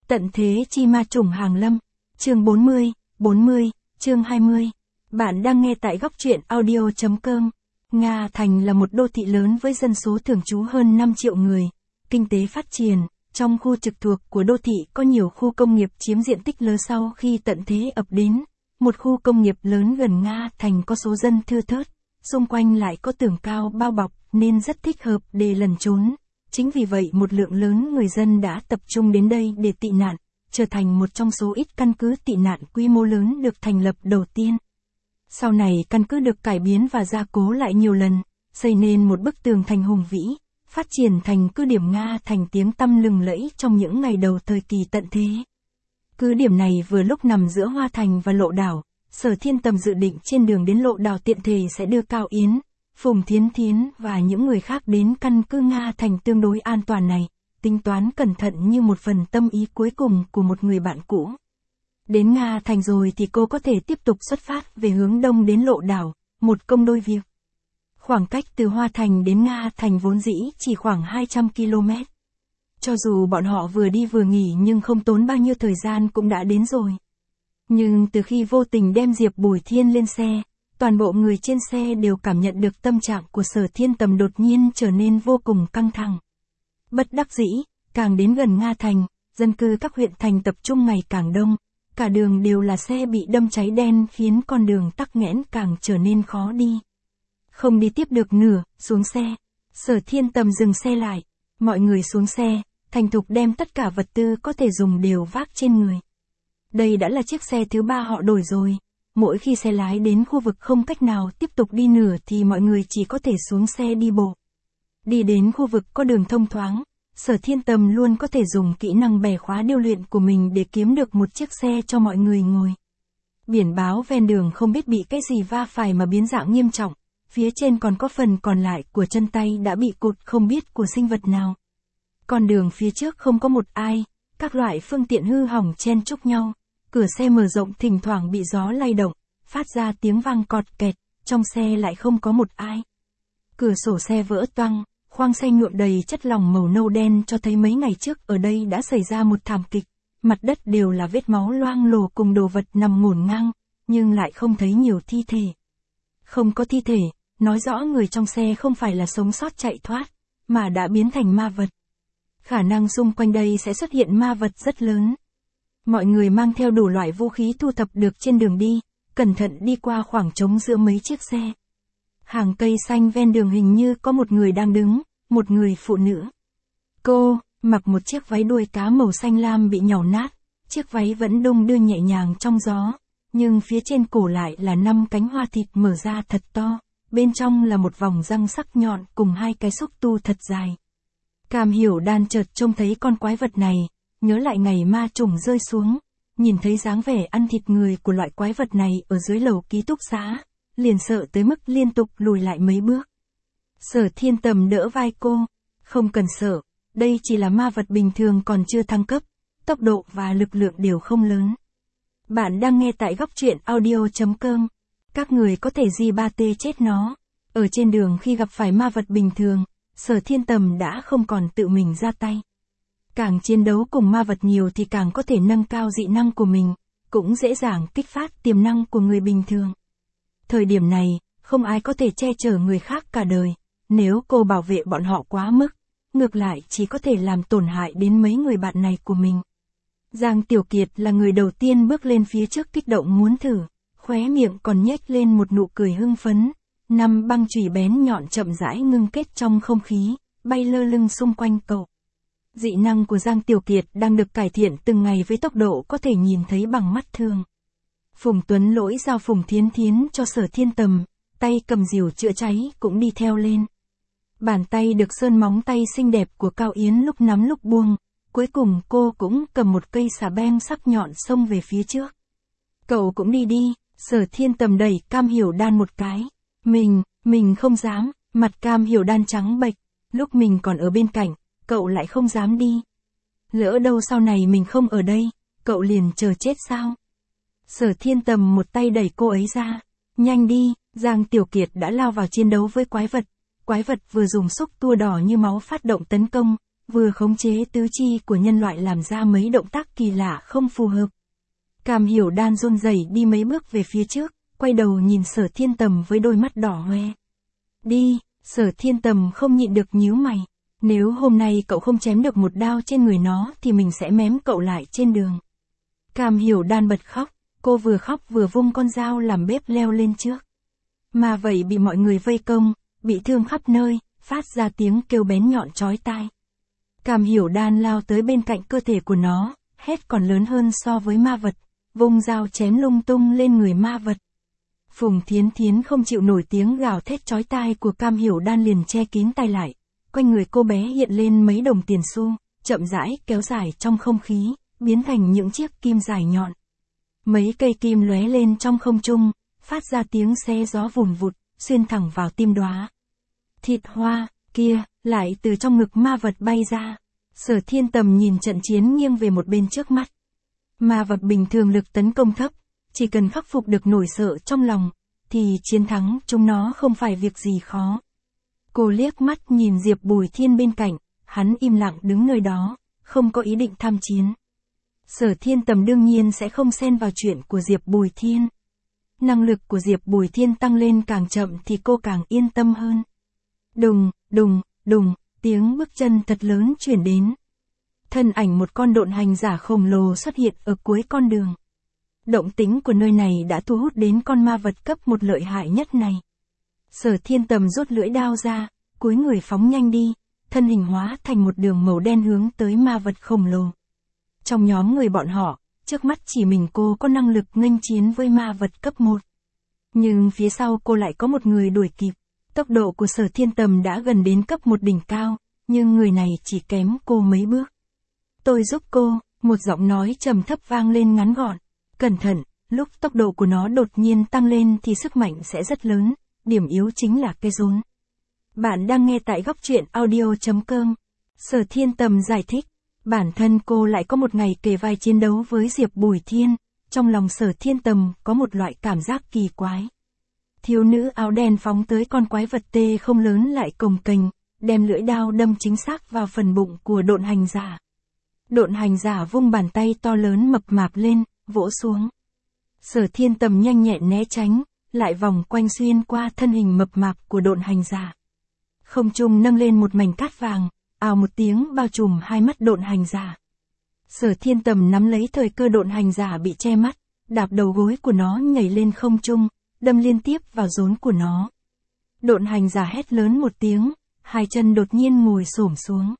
Tận thế chi ma trùng hàng lâm. Chương 40, chương 20. Bạn đang nghe tại góc truyện audio.com. Nga Thành là một đô thị lớn với dân số thường trú hơn 5 triệu người. Kinh tế phát triển, trong khu trực thuộc của đô thị có nhiều khu công nghiệp chiếm diện tích lớn sau khi tận thế ập đến. Một khu công nghiệp lớn gần Nga Thành có số dân thưa thớt, xung quanh lại có tường cao bao bọc nên rất thích hợp để lẩn trốn. Chính vì vậy một lượng lớn người dân đã tập trung đến đây để tị nạn, trở thành một trong số ít căn cứ tị nạn quy mô lớn được thành lập đầu tiên. Sau này căn cứ được cải biến và gia cố lại nhiều lần, xây nên một bức tường thành hùng vĩ, phát triển thành cứ điểm Nga Thành tiếng tăm lừng lẫy trong những ngày đầu thời kỳ tận thế. Cứ điểm này vừa lúc nằm giữa Hoa Thành và Lộ Đảo. Sở Thiên Tầm dự định trên đường đến Lộ Đảo tiện thể sẽ đưa Cao Yến, Phùng Thiến Thiến và những người khác đến căn cứ Nga Thành tương đối an toàn này, tính toán cẩn thận như một phần tâm ý cuối cùng của một người bạn cũ. Đến Nga Thành rồi thì cô có thể tiếp tục xuất phát về hướng đông đến Lộ Đảo, một công đôi việc. Khoảng cách từ Hoa Thành đến Nga Thành vốn dĩ chỉ khoảng 200 km. Cho dù bọn họ vừa đi vừa nghỉ nhưng không tốn bao nhiêu thời gian cũng đã đến rồi. Nhưng từ khi vô tình đem Diệp Bùi Thiên lên xe, toàn bộ người trên xe đều cảm nhận được tâm trạng của Sở Thiên Tầm đột nhiên trở nên vô cùng căng thẳng. Bất đắc dĩ, càng đến gần Nga Thành, dân cư các huyện thành tập trung ngày càng đông, cả đường đều là xe bị đâm cháy đen khiến con đường tắc nghẽn càng trở nên khó đi. Không đi tiếp được nửa, xuống xe. Sở Thiên Tầm dừng xe lại, mọi người xuống xe, thành thục đem tất cả vật tư có thể dùng đều vác trên người. Đây đã là chiếc xe thứ 3 họ đổi rồi. Mỗi khi xe lái đến khu vực không cách nào tiếp tục đi nửa thì mọi người chỉ có thể xuống xe đi bộ. Đi đến khu vực có đường thông thoáng, Sở Thiên Tầm luôn có thể dùng kỹ năng bẻ khóa điêu luyện của mình để kiếm được một chiếc xe cho mọi người ngồi. Biển báo ven đường không biết bị cái gì va phải mà biến dạng nghiêm trọng, phía trên còn có phần còn lại của chân tay đã bị cụt không biết của sinh vật nào. Con đường phía trước không có một ai, các loại phương tiện hư hỏng chen chúc nhau. Cửa xe mở rộng thỉnh thoảng bị gió lay động, phát ra tiếng vang cọt kẹt, trong xe lại không có một ai. Cửa sổ xe vỡ toang, khoang xe nhuộm đầy chất lỏng màu nâu đen cho thấy mấy ngày trước ở đây đã xảy ra một thảm kịch, mặt đất đều là vết máu loang lổ cùng đồ vật nằm ngổn ngang, nhưng lại không thấy nhiều thi thể. Không có thi thể, nói rõ người trong xe không phải là sống sót chạy thoát, mà đã biến thành ma vật. Khả năng xung quanh đây sẽ xuất hiện ma vật rất lớn. Mọi người mang theo đủ loại vũ khí thu thập được trên đường đi, cẩn thận đi qua khoảng trống giữa mấy chiếc xe. Hàng cây xanh ven đường hình như có một người đang đứng, một người phụ nữ. Cô, mặc một chiếc váy đuôi cá màu xanh lam bị nhàu nát, chiếc váy vẫn đung đưa nhẹ nhàng trong gió, nhưng phía trên cổ lại là 5 cánh hoa thịt mở ra thật to, bên trong là một vòng răng sắc nhọn cùng 2 cái xúc tu thật dài. Cam Hiểu Đan chợt trông thấy con quái vật này. Nhớ lại ngày ma trùng rơi xuống, nhìn thấy dáng vẻ ăn thịt người của loại quái vật này ở dưới lầu ký túc xá, liền sợ tới mức liên tục lùi lại mấy bước. Sở Thiên Tầm đỡ vai cô, không cần sợ, đây chỉ là ma vật bình thường còn chưa thăng cấp, tốc độ và lực lượng đều không lớn. Bạn đang nghe tại góc truyện audio.com, các người có thể G3T chết nó. Ở trên đường khi gặp phải ma vật bình thường, Sở Thiên Tầm đã không còn tự mình ra tay. Càng chiến đấu cùng ma vật nhiều thì càng có thể nâng cao dị năng của mình, cũng dễ dàng kích phát tiềm năng của người bình thường. Thời điểm này, không ai có thể che chở người khác cả đời, nếu cô bảo vệ bọn họ quá mức, ngược lại chỉ có thể làm tổn hại đến mấy người bạn này của mình. Giang Tiểu Kiệt là người đầu tiên bước lên phía trước kích động muốn thử, khóe miệng còn nhếch lên một nụ cười hưng phấn. 5 băng chùy bén nhọn chậm rãi ngưng kết trong không khí, bay lơ lửng xung quanh cậu. Dị năng của Giang Tiểu Kiệt đang được cải thiện từng ngày với tốc độ có thể nhìn thấy bằng mắt thường. Phùng Tuấn Lỗi giao Phùng Thiến Thiến cho Sở Thiên Tầm, tay cầm rìu chữa cháy cũng đi theo lên. Bàn tay được sơn móng tay xinh đẹp của Cao Yến lúc nắm lúc buông, cuối cùng cô cũng cầm một cây xà beng sắc nhọn xông về phía trước. Cậu cũng đi đi, Sở Thiên Tầm đẩy Cam Hiểu Đan một cái. Mình không dám, mặt Cam Hiểu Đan trắng bệch, lúc mình còn ở bên cạnh. Cậu lại không dám đi. Lỡ đâu sau này mình không ở đây, cậu liền chờ chết sao? Sở Thiên Tầm một tay đẩy cô ấy ra. Nhanh đi, Giang Tiểu Kiệt đã lao vào chiến đấu với quái vật. Quái vật vừa dùng xúc tua đỏ như máu phát động tấn công, vừa khống chế tứ chi của nhân loại làm ra mấy động tác kỳ lạ không phù hợp. Cam Hiểu Đan run rẩy đi mấy bước về phía trước, quay đầu nhìn Sở Thiên Tầm với đôi mắt đỏ hoe. Đi, Sở Thiên Tầm không nhịn được nhíu mày. Nếu hôm nay cậu không chém được một đao trên người nó thì mình sẽ mém cậu lại trên đường. Cam Hiểu Đan bật khóc, cô vừa khóc vừa vung con dao làm bếp leo lên trước. Mà vậy bị mọi người vây công, bị thương khắp nơi, phát ra tiếng kêu bén nhọn chói tai. Cam Hiểu Đan lao tới bên cạnh cơ thể của nó, hét còn lớn hơn so với ma vật, vung dao chém lung tung lên người ma vật. Phùng Thiến Thiến không chịu nổi tiếng gào thét chói tai của Cam Hiểu Đan liền che kín tai lại. Quanh người cô bé hiện lên mấy đồng tiền xu, chậm rãi kéo dài trong không khí, biến thành những chiếc kim dài nhọn. Mấy cây kim lóe lên trong không trung, phát ra tiếng xé gió vùn vụt, xuyên thẳng vào tim đóa. Thịt hoa, kia, lại từ trong ngực ma vật bay ra. Sở Thiên Tầm nhìn trận chiến nghiêng về một bên trước mắt. Ma vật bình thường lực tấn công thấp, chỉ cần khắc phục được nỗi sợ trong lòng, thì chiến thắng chúng nó không phải việc gì khó. Cô liếc mắt nhìn Diệp Bùi Thiên bên cạnh, hắn im lặng đứng nơi đó, không có ý định tham chiến. Sở Thiên Tầm đương nhiên sẽ không xen vào chuyện của Diệp Bùi Thiên. Năng lực của Diệp Bùi Thiên tăng lên càng chậm thì cô càng yên tâm hơn. Đùng, đùng, đùng, tiếng bước chân thật lớn chuyển đến. Thân ảnh một con độn hành giả khổng lồ xuất hiện ở cuối con đường. Động tĩnh của nơi này đã thu hút đến con ma vật cấp một lợi hại nhất này. Sở Thiên Tầm rút lưỡi đao ra, cúi người phóng nhanh đi, thân hình hóa thành một đường màu đen hướng tới ma vật khổng lồ. Trong nhóm người bọn họ, trước mắt chỉ mình cô có năng lực nghênh chiến với ma vật cấp 1. Nhưng phía sau cô lại có một người đuổi kịp. Tốc độ của Sở Thiên Tầm đã gần đến cấp 1 đỉnh cao, nhưng người này chỉ kém cô mấy bước. Tôi giúp cô, một giọng nói trầm thấp vang lên ngắn gọn. Cẩn thận, lúc tốc độ của nó đột nhiên tăng lên thì sức mạnh sẽ rất lớn, điểm yếu chính là cây rốn. Bạn đang nghe tại góc truyện audio.com. Sở Thiên Tầm giải thích, bản thân cô lại có một ngày kề vai chiến đấu với Diệp Bùi Thiên, trong lòng Sở Thiên Tầm có một loại cảm giác kỳ quái. Thiếu nữ áo đen phóng tới con quái vật tê không lớn lại cồng kềnh, đem lưỡi đao đâm chính xác vào phần bụng của độn hành giả. Độn hành giả vung bàn tay to lớn mập mạp lên, vỗ xuống. Sở Thiên Tầm nhanh nhẹn né tránh, lại vòng quanh xuyên qua thân hình mập mạp của độn hành giả. Không trung nâng lên một mảnh cát vàng, ào một tiếng bao trùm hai mắt độn hành giả. Sở Thiên Tầm nắm lấy thời cơ độn hành giả bị che mắt, đạp đầu gối của nó nhảy lên không trung, đâm liên tiếp vào rốn của nó. Độn hành giả hét lớn một tiếng, hai chân đột nhiên ngồi xổm xuống.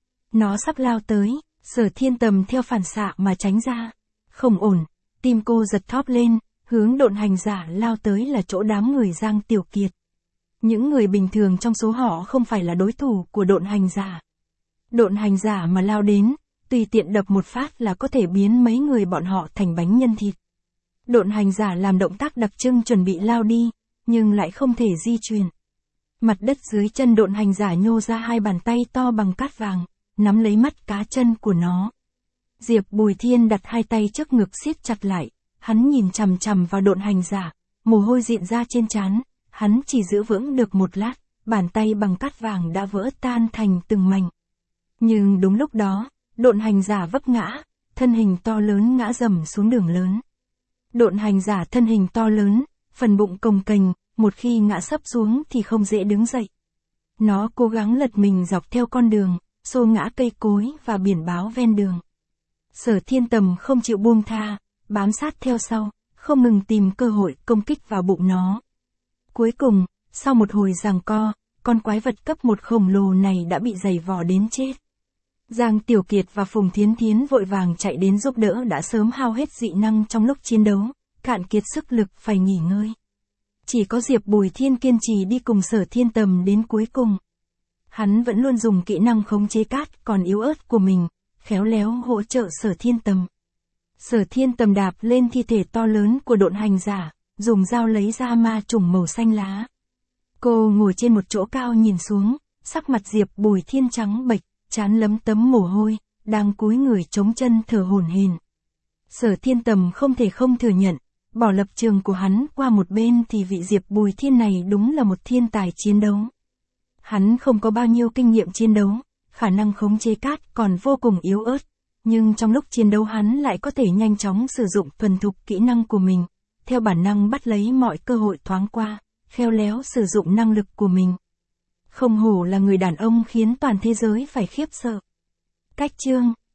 Nó sắp lao tới, Sở Thiên Tầm theo phản xạ mà tránh ra. Không ổn, tim cô giật thóp lên, hướng độn hành giả lao tới là chỗ đám người Giang Tiểu Kiệt. Những người bình thường trong số họ không phải là đối thủ của độn hành giả. Độn hành giả mà lao đến, tùy tiện đập một phát là có thể biến mấy người bọn họ thành bánh nhân thịt. Độn hành giả làm động tác đặc trưng chuẩn bị lao đi, nhưng lại không thể di chuyển. Mặt đất dưới chân độn hành giả nhô ra hai bàn tay to bằng cát vàng, nắm lấy mắt cá chân của nó. Diệp Bùi Thiên đặt hai tay trước ngực siết chặt lại, hắn nhìn chằm chằm vào độn hành giả, mồ hôi rịn ra trên trán, hắn chỉ giữ vững được một lát, bàn tay bằng cát vàng đã vỡ tan thành từng mảnh. Nhưng đúng lúc đó, độn hành giả vấp ngã, thân hình to lớn ngã rầm xuống đường lớn. Độn hành giả thân hình to lớn, phần bụng cồng kềnh, một khi ngã sấp xuống thì không dễ đứng dậy. Nó cố gắng lật mình dọc theo con đường, xô ngã cây cối và biển báo ven đường. Sở Thiên Tầm không chịu buông tha, bám sát theo sau, không ngừng tìm cơ hội công kích vào bụng nó. Cuối cùng, sau một hồi giằng co, con quái vật cấp 1 khổng lồ này đã bị giày vò đến chết. Giang Tiểu Kiệt và Phùng Thiến Thiến vội vàng chạy đến giúp đỡ đã sớm hao hết dị năng trong lúc chiến đấu, cạn kiệt sức lực phải nghỉ ngơi. Chỉ có Diệp Bùi Thiên kiên trì đi cùng Sở Thiên Tầm đến cuối cùng. Hắn vẫn luôn dùng kỹ năng khống chế cát còn yếu ớt của mình, khéo léo hỗ trợ Sở Thiên Tầm. Sở Thiên Tầm đạp lên thi thể to lớn của độn hành giả, dùng dao lấy ra ma trùng màu xanh lá. Cô ngồi trên một chỗ cao nhìn xuống, sắc mặt Diệp Bùi Thiên trắng bệch, trán lấm tấm mồ hôi, đang cúi người chống chân thở hổn hển. Sở Thiên Tầm không thể không thừa nhận, bỏ lập trường của hắn qua một bên thì vị Diệp Bùi Thiên này đúng là một thiên tài chiến đấu. Hắn không có bao nhiêu kinh nghiệm chiến đấu, khả năng khống chế cát còn vô cùng yếu ớt, nhưng trong lúc chiến đấu hắn lại có thể nhanh chóng sử dụng thuần thục kỹ năng của mình, theo bản năng bắt lấy mọi cơ hội thoáng qua, khéo léo sử dụng năng lực của mình. Không hổ là người đàn ông khiến toàn thế giới phải khiếp sợ. Cách chương